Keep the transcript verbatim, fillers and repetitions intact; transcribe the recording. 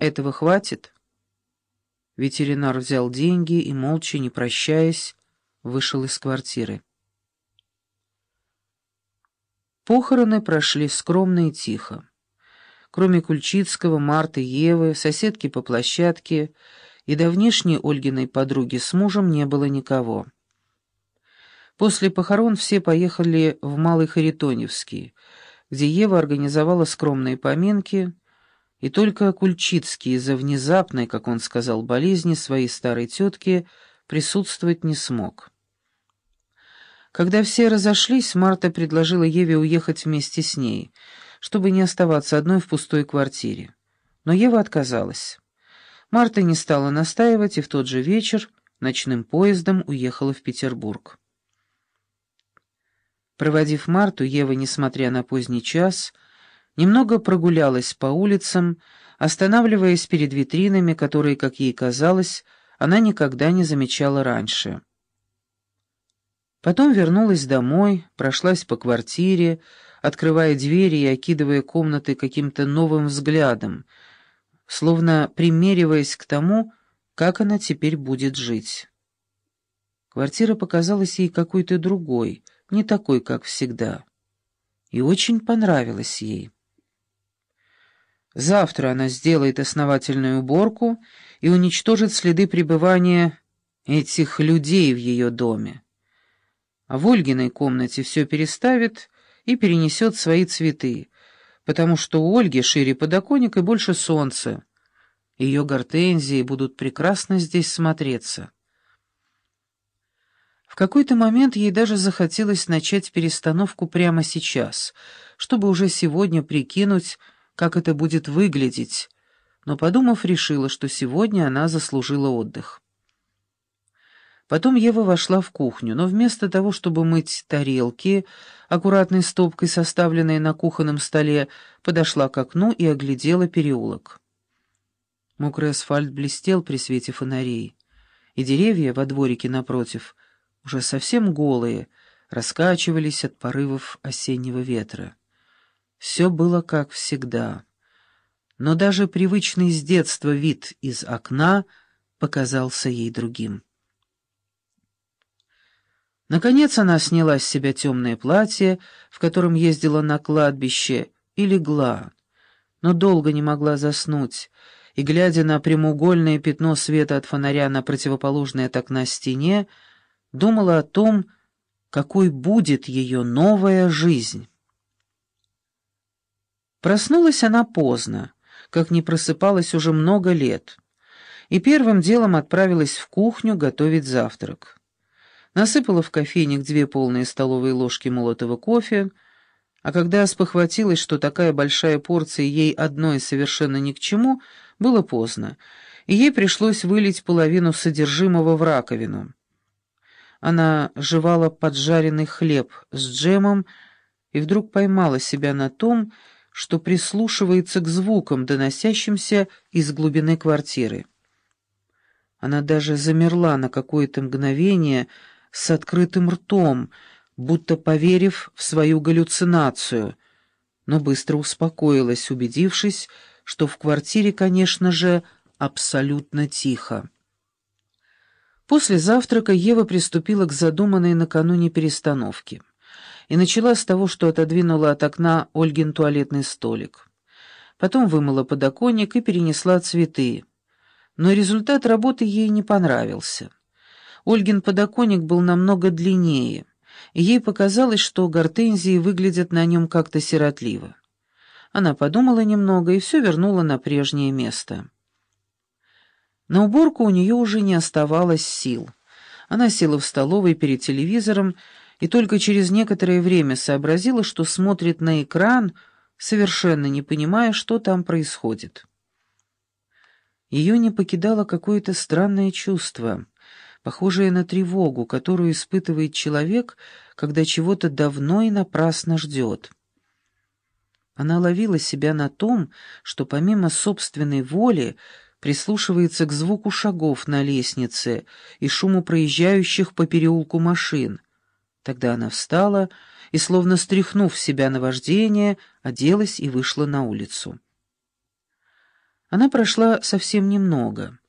Этого хватит?» Ветеринар взял деньги и, молча, не прощаясь, вышел из квартиры. Похороны прошли скромно и тихо. Кроме Кульчицкого, Марты, Евы, соседки по площадке и давнишней Ольгиной подруги с мужем не было никого. После похорон все поехали в Малый Харитоневский, где Ева организовала скромные поминки, и только Кульчицкий из-за внезапной, как он сказал, болезни своей старой тетки присутствовать не смог. Когда все разошлись, Марта предложила Еве уехать вместе с ней, чтобы не оставаться одной в пустой квартире. Но Ева отказалась. Марта не стала настаивать и в тот же вечер ночным поездом уехала в Петербург. Проводив Марту, Ева, несмотря на поздний час, немного прогулялась по улицам, останавливаясь перед витринами, которые, как ей казалось, она никогда не замечала раньше. Потом вернулась домой, прошлась по квартире, открывая двери и окидывая комнаты каким-то новым взглядом, словно примериваясь к тому, как она теперь будет жить. Квартира показалась ей какой-то другой, не такой, как всегда, и очень понравилась ей. Завтра она сделает основательную уборку и уничтожит следы пребывания этих людей в ее доме. А в Ольгиной комнате все переставит и перенесет свои цветы, потому что у Ольги шире подоконник и больше солнца. Ее гортензии будут прекрасно здесь смотреться. В какой-то момент ей даже захотелось начать перестановку прямо сейчас, чтобы уже сегодня прикинуть, как это будет выглядеть, но, подумав, решила, что сегодня она заслужила отдых. Потом Ева вошла в кухню, но вместо того, чтобы мыть тарелки, аккуратной стопкой составленной на кухонном столе, подошла к окну и оглядела переулок. Мокрый асфальт блестел при свете фонарей, и деревья во дворике напротив, уже совсем голые, раскачивались от порывов осеннего ветра. Все было как всегда, но даже привычный с детства вид из окна показался ей другим. Наконец она сняла с себя темное платье, в котором ездила на кладбище, и легла, но долго не могла заснуть, и, глядя на прямоугольное пятно света от фонаря на противоположной от окна стене, думала о том, какой будет ее новая жизнь. Проснулась она поздно, как не просыпалась уже много лет, и первым делом отправилась в кухню готовить завтрак. Насыпала в кофейник две полные столовые ложки молотого кофе, а когда спохватилась, что такая большая порция ей одной совершенно ни к чему, было поздно, и ей пришлось вылить половину содержимого в раковину. Она жевала поджаренный хлеб с джемом и вдруг поймала себя на том, что прислушивается к звукам, доносящимся из глубины квартиры. Она даже замерла на какое-то мгновение с открытым ртом, будто поверив в свою галлюцинацию, но быстро успокоилась, убедившись, что в квартире, конечно же, абсолютно тихо. После завтрака Ева приступила к задуманной накануне перестановке и начала с того, что отодвинула от окна Ольгин туалетный столик. Потом вымыла подоконник и перенесла цветы, но результат работы ей не понравился. Ольгин подоконник был намного длиннее, и ей показалось, что гортензии выглядят на нем как-то сиротливо. Она подумала немного и все вернула на прежнее место. На уборку у нее уже не оставалось сил. Она села в столовой перед телевизором и только через некоторое время сообразила, что смотрит на экран, совершенно не понимая, что там происходит. Ее не покидало какое-то странное чувство, похожее на тревогу, которую испытывает человек, когда чего-то давно и напрасно ждет. Она ловила себя на том, что помимо собственной воли прислушивается к звуку шагов на лестнице и шуму проезжающих по переулку машин. Тогда она встала и, словно стряхнув себя наваждение, оделась и вышла на улицу. Она прошла совсем немного.